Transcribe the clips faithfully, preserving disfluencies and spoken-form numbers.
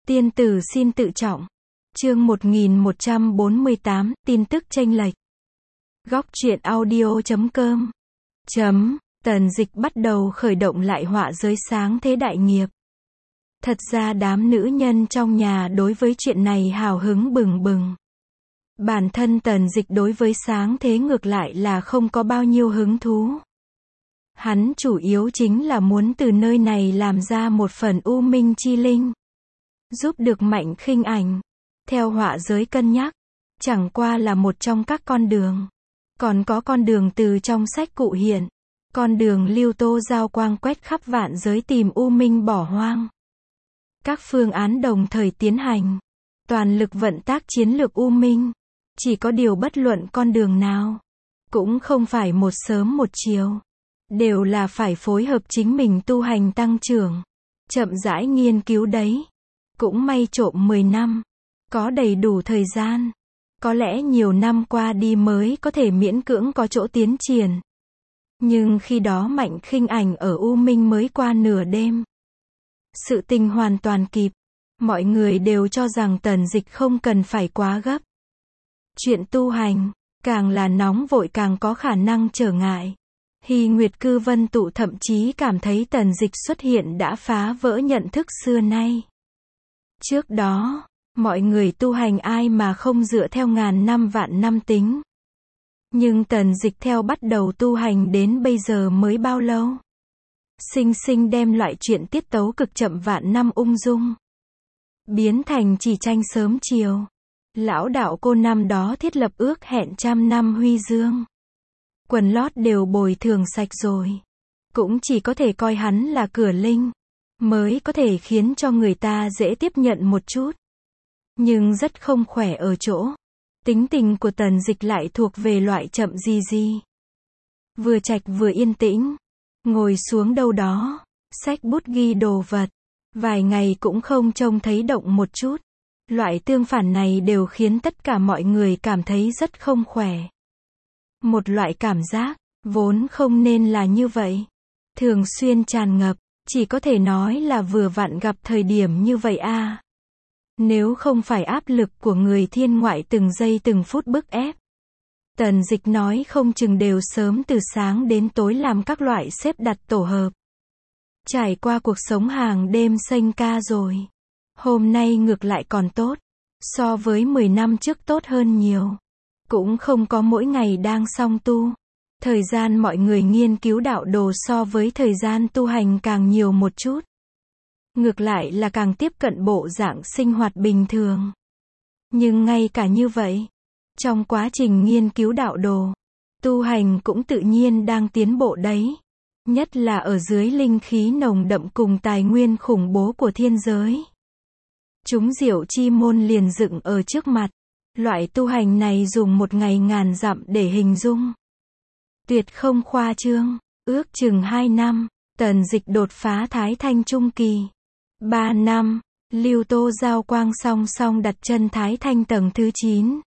Tiên tử xin tự trọng. Chương một nghìn một trăm bốn mươi tám, tin tức chênh lệch. Góc truyện audio chấm com. Chấm, Tần Dịch bắt đầu khởi động lại họa giới sáng thế đại nghiệp. Thật ra đám nữ nhân trong nhà đối với chuyện này hào hứng bừng bừng. Bản thân Tần Dịch đối với sáng thế ngược lại là không có bao nhiêu hứng thú. Hắn chủ yếu chính là muốn từ nơi này làm ra một phần u minh chi linh, giúp được Mạnh Khinh Ảnh. Theo họa giới cân nhắc, chẳng qua là một trong các con đường. Còn có con đường từ trong sách cụ hiện. Con đường Lưu Tô Giao Quang quét khắp vạn giới tìm u minh bỏ hoang. Các phương án đồng thời tiến hành. Toàn lực vận tác chiến lược u minh. Chỉ có điều bất luận con đường nào, cũng không phải một sớm một chiều. Đều là phải phối hợp chính mình tu hành tăng trưởng. Chậm rãi nghiên cứu đấy. Cũng may trộm mười năm. Có đầy đủ thời gian. Có lẽ nhiều năm qua đi mới có thể miễn cưỡng có chỗ tiến triển. Nhưng khi đó Mạnh Khinh Ảnh ở U Minh mới qua nửa đêm. Sự tình hoàn toàn kịp. Mọi người đều cho rằng Tần Dịch không cần phải quá gấp. Chuyện tu hành, càng là nóng vội càng có khả năng trở ngại. Hy Nguyệt Cư Vân Tụ thậm chí cảm thấy Tần Dịch xuất hiện đã phá vỡ nhận thức xưa nay. Trước đó, mọi người tu hành ai mà không dựa theo ngàn năm vạn năm tính. Nhưng Tần Dịch theo bắt đầu tu hành đến bây giờ mới bao lâu? Sinh sinh đem loại chuyện tiết tấu cực chậm vạn năm ung dung biến thành chỉ tranh sớm chiều. Lão đạo cô năm đó thiết lập ước hẹn trăm năm huy dương. Quần lót đều bồi thường sạch rồi. Cũng chỉ có thể coi hắn là cửa linh, mới có thể khiến cho người ta dễ tiếp nhận một chút. Nhưng rất không khỏe ở chỗ. Tính tình của Tần Dịch lại thuộc về loại chậm gì gì. Vừa trạch vừa yên tĩnh. Ngồi xuống đâu đó. Xách bút ghi đồ vật. Vài ngày cũng không trông thấy động một chút. Loại tương phản này đều khiến tất cả mọi người cảm thấy rất không khỏe. Một loại cảm giác, vốn không nên là như vậy. Thường xuyên tràn ngập, chỉ có thể nói là vừa vặn gặp thời điểm như vậy a. À. Nếu không phải áp lực của người thiên ngoại từng giây từng phút bức ép. Tần Dịch nói không chừng đều sớm từ sáng đến tối làm các loại xếp đặt tổ hợp. Trải qua cuộc sống hàng đêm xanh ca rồi. Hôm nay ngược lại còn tốt. So với mười năm trước tốt hơn nhiều. Cũng không có mỗi ngày đang song tu. Thời gian mọi người nghiên cứu đạo đồ so với thời gian tu hành càng nhiều một chút. Ngược lại là càng tiếp cận bộ dạng sinh hoạt bình thường. Nhưng ngay cả như vậy, trong quá trình nghiên cứu đạo đồ, tu hành cũng tự nhiên đang tiến bộ đấy. Nhất là ở dưới linh khí nồng đậm cùng tài nguyên khủng bố của thiên giới. Chúng diệu chi môn liền dựng ở trước mặt. Loại tu hành này dùng một ngày ngàn dặm để hình dung. Tuyệt không khoa trương. Ước chừng hai năm, Tần Dịch đột phá Thái Thanh Trung Kỳ. Ba năm, Lưu Tô Giao Quang song song đặt chân Thái Thanh tầng thứ chín.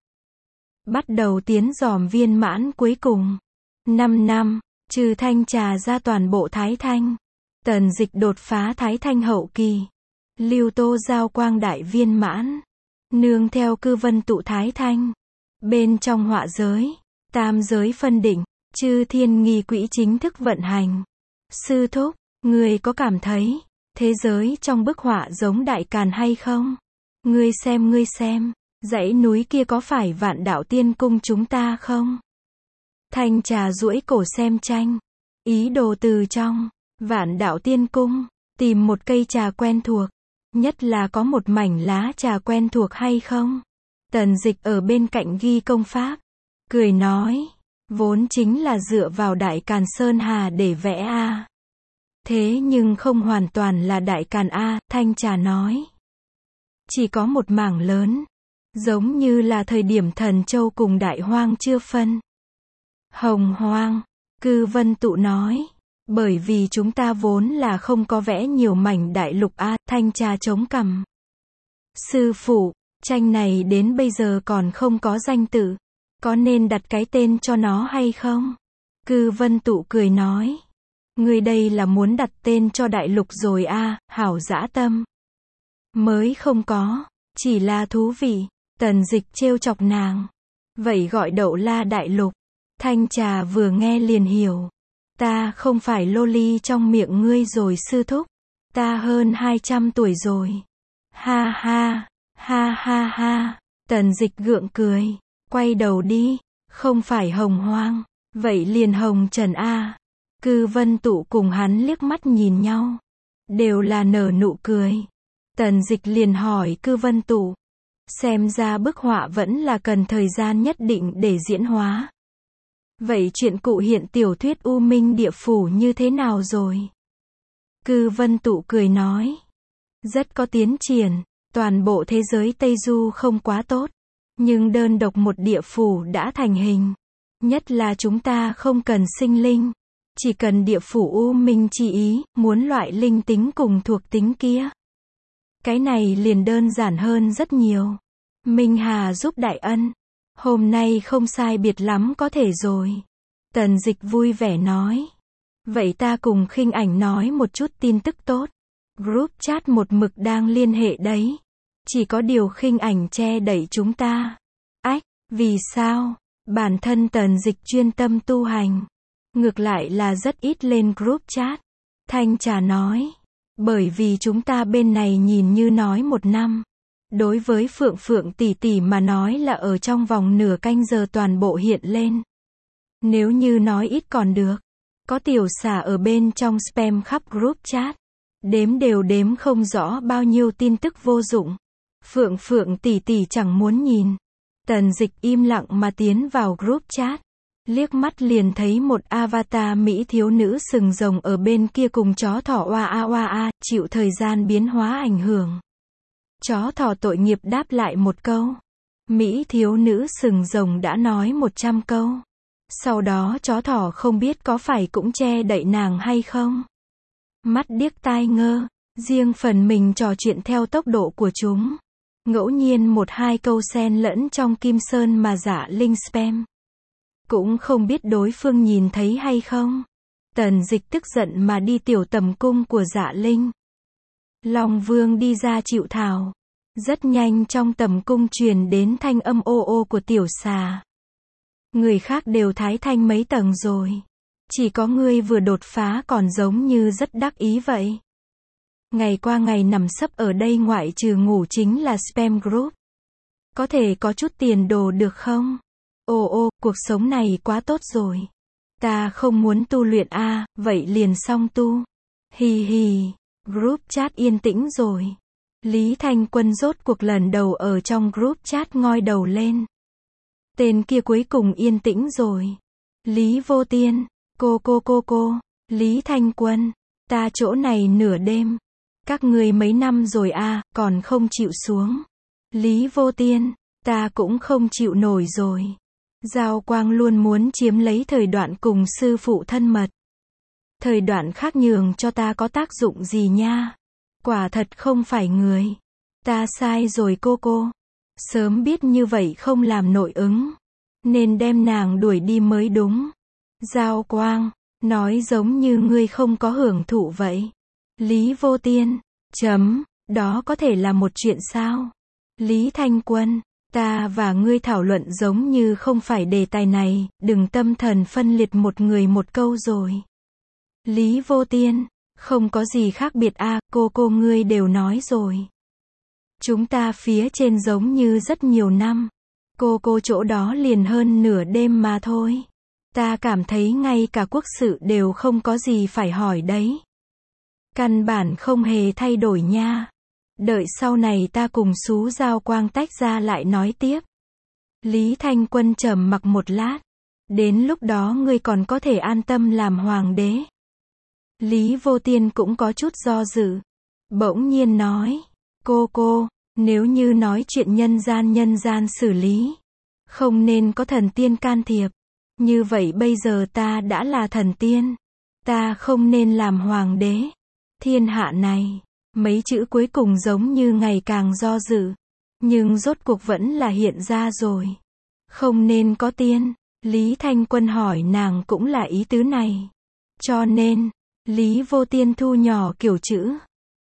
Bắt đầu tiến dòm viên mãn cuối cùng. Năm năm, trừ thanh trà ra toàn bộ Thái Thanh. Tần Dịch đột phá Thái Thanh hậu kỳ. Lưu Tô Giao Quang đại viên mãn. Nương theo Cư Vân Tụ Thái Thanh. Bên trong họa giới, tam giới phân định, chư thiên nghi quỹ chính thức vận hành. Sư thúc, người có cảm thấy thế giới trong bức họa giống Đại Càn hay không? Ngươi xem ngươi xem, dãy núi kia có phải Vạn Đạo Tiên Cung chúng ta không? Thanh trà duỗi cổ xem tranh. Ý đồ từ trong Vạn Đạo Tiên Cung tìm một cây trà quen thuộc. Nhất là có một mảnh lá trà quen thuộc hay không? Tần Dịch ở bên cạnh ghi công pháp. Cười nói. Vốn chính là dựa vào Đại Càn Sơn Hà để vẽ a. Thế nhưng không hoàn toàn là Đại Càn a, thanh trà nói. Chỉ có một mảng lớn. Giống như là thời điểm Thần Châu cùng Đại Hoang chưa phân. Hồng Hoang. Cư Vân Tụ nói. Bởi vì chúng ta vốn là không có vẽ nhiều mảnh đại lục a, thanh trà chống cằm. Sư phụ, tranh này đến bây giờ còn không có danh tự. Có nên đặt cái tên cho nó hay không? Cư Vân Tụ cười nói. Người đây là muốn đặt tên cho đại lục rồi a, hảo dã tâm. Mới không có, chỉ là thú vị. Tần Dịch trêu chọc nàng. Vậy gọi Đậu La Đại Lục. Thanh Trà vừa nghe liền hiểu. Ta không phải loli trong miệng ngươi rồi sư thúc. Ta hơn hai trăm tuổi rồi. Ha ha, ha ha ha. Tần Dịch gượng cười. Quay đầu đi. Không phải Hồng Hoang. Vậy liền Hồng Trần A. Cư Vân Tụ cùng hắn liếc mắt nhìn nhau. Đều là nở nụ cười. Tần Dịch liền hỏi Cư Vân Tụ. Xem ra bức họa vẫn là cần thời gian nhất định để diễn hóa. Vậy chuyện cụ hiện tiểu thuyết U Minh Địa Phủ như thế nào rồi? Cư Vân Tụ cười nói. Rất có tiến triển. Toàn bộ thế giới Tây Du không quá tốt. Nhưng đơn độc một địa phủ đã thành hình. Nhất là chúng ta không cần sinh linh. Chỉ cần địa phủ U Minh chi ý, muốn loại linh tính cùng thuộc tính kia. Cái này liền đơn giản hơn rất nhiều. Minh Hà giúp đại ân. Hôm nay không sai biệt lắm có thể rồi. Tần Dịch vui vẻ nói. Vậy ta cùng Khinh Ảnh nói một chút tin tức tốt. Group chat một mực đang liên hệ đấy. Chỉ có điều Khinh Ảnh che đẩy chúng ta. Ách, vì sao? Bản thân Tần Dịch chuyên tâm tu hành. Ngược lại là rất ít lên group chat. Thanh Trà nói. Bởi vì chúng ta bên này nhìn như nói một năm. Đối với Phượng Phượng tỷ tỷ mà nói là ở trong vòng nửa canh giờ toàn bộ hiện lên. Nếu như nói ít còn được. Có tiểu xà ở bên trong spam khắp group chat. Đếm đều đếm không rõ bao nhiêu tin tức vô dụng. Phượng Phượng tỷ tỷ chẳng muốn nhìn. Tần Dịch im lặng mà tiến vào group chat. Liếc mắt liền thấy một avatar mỹ thiếu nữ sừng rồng ở bên kia cùng chó thỏ oa a oa a, chịu thời gian biến hóa ảnh hưởng. Chó thỏ tội nghiệp đáp lại một câu. Mỹ thiếu nữ sừng rồng đã nói một trăm câu. Sau đó chó thỏ không biết có phải cũng che đậy nàng hay không. Mắt điếc tai ngơ, riêng phần mình trò chuyện theo tốc độ của chúng. Ngẫu nhiên một hai câu xen lẫn trong Kim Sơn mà giả linh spam. Cũng không biết đối phương nhìn thấy hay không. Tần Dịch tức giận mà đi tiểu tầm cung của Dạ Linh. Long Vương đi ra chịu thảo. Rất nhanh trong tầm cung truyền đến thanh âm ô ô của tiểu xà. Người khác đều thái thanh mấy tầng rồi. Chỉ có ngươi vừa đột phá còn giống như rất đắc ý vậy. Ngày qua ngày nằm sấp ở đây ngoại trừ ngủ chính là spam group. Có thể có chút tiền đồ được không? Ô ô, cuộc sống này quá tốt rồi. Ta không muốn tu luyện a, à, vậy liền xong tu. Hì hì, group chat yên tĩnh rồi. Lý Thanh Quân rốt cuộc lần đầu ở trong group chat ngoi đầu lên. Tên kia cuối cùng yên tĩnh rồi. Lý Vô Tiên, cô cô cô cô, Lý Thanh Quân, ta chỗ này nửa đêm. Các người mấy năm rồi a, à, còn không chịu xuống. Lý Vô Tiên, ta cũng không chịu nổi rồi. Giao Quang luôn muốn chiếm lấy thời đoạn cùng sư phụ thân mật. Thời đoạn khác nhường cho ta có tác dụng gì nha? Quả thật không phải người. Ta sai rồi cô cô. Sớm biết như vậy không làm nội ứng. Nên đem nàng đuổi đi mới đúng. Giao Quang, nói giống như ngươi không có hưởng thụ vậy. Lý Vô Tiên, chấm, đó có thể là một chuyện sao? Lý Thanh Quân, ta và ngươi thảo luận giống như không phải đề tài này, đừng tâm thần phân liệt một người một câu rồi. Lý Vô Tiên, không có gì khác biệt a, à, cô cô ngươi đều nói rồi. Chúng ta phía trên giống như rất nhiều năm. Cô cô chỗ đó liền hơn nửa đêm mà thôi. Ta cảm thấy ngay cả quốc sự đều không có gì phải hỏi đấy. Căn bản không hề thay đổi nha. Đợi sau này ta cùng Sú Giao Quang tách ra lại nói tiếp. Lý Thanh Quân trầm mặc một lát. Đến lúc đó ngươi còn có thể an tâm làm hoàng đế. Lý Vô Tiên cũng có chút do dự. Bỗng nhiên nói. Cô cô, nếu như nói chuyện nhân gian nhân gian xử lý. Không nên có thần tiên can thiệp. Như vậy bây giờ ta đã là thần tiên. Ta không nên làm hoàng đế. Thiên hạ này. Mấy chữ cuối cùng giống như ngày càng do dự. Nhưng rốt cuộc vẫn là hiện ra rồi. Không nên có tiên. Lý Thanh Quân hỏi nàng cũng là ý tứ này. Cho nên, Lý Vô Tiên thu nhỏ kiểu chữ.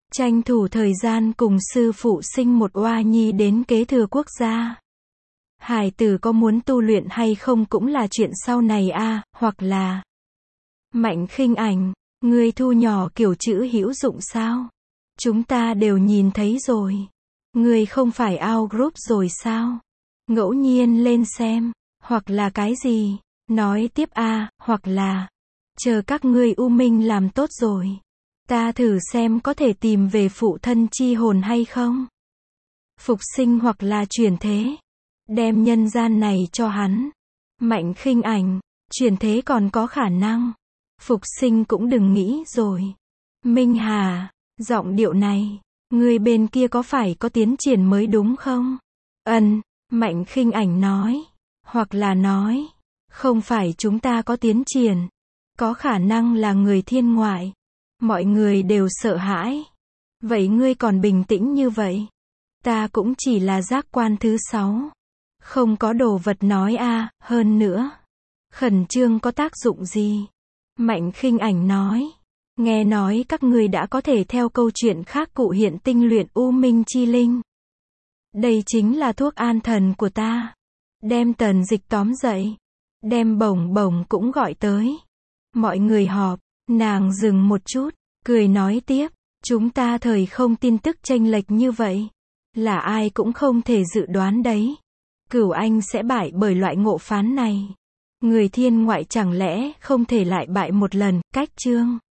tranh thủ thời gian cùng sư phụ sinh một oa nhi đến kế thừa quốc gia. Hải tử có muốn tu luyện hay không cũng là chuyện sau này a, hoặc là Mạnh Khinh Ảnh, ngươi thu nhỏ kiểu chữ hữu dụng sao? Chúng ta đều nhìn thấy rồi. Ngươi không phải out group rồi sao? Ngẫu nhiên lên xem, hoặc là cái gì? Nói tiếp a, hoặc là chờ các ngươi U Minh làm tốt rồi, ta thử xem có thể tìm về phụ thân chi hồn hay không? Phục sinh hoặc là chuyển thế. Đem nhân gian này cho hắn. Mạnh Khinh Ảnh, chuyển thế còn có khả năng. Phục sinh cũng đừng nghĩ rồi. Minh Hà, giọng điệu này, người bên kia có phải có tiến triển mới đúng không? Ân, Mạnh Khinh Ảnh nói. Hoặc là nói, không phải chúng ta có tiến triển. Có khả năng là người thiên ngoại. Mọi người đều sợ hãi. Vậy ngươi còn bình tĩnh như vậy? Ta cũng chỉ là giác quan thứ sáu. Không có đồ vật nói a, hơn nữa. Khẩn trương có tác dụng gì? Mạnh Khinh Ảnh nói. Nghe nói các ngươi đã có thể theo câu chuyện khác cụ hiện tinh luyện U Minh Chi Linh. Đây chính là thuốc an thần của ta. Đem Tần Dịch tóm dậy. Đem Bổng Bổng cũng gọi tới. Mọi người họp, nàng dừng một chút, cười nói tiếp. Chúng ta thời không tin tức chênh lệch như vậy. Là ai cũng không thể dự đoán đấy. Cửu Anh sẽ bại bởi loại ngộ phán này. Người thiên ngoại chẳng lẽ không thể lại bại một lần, cách chương.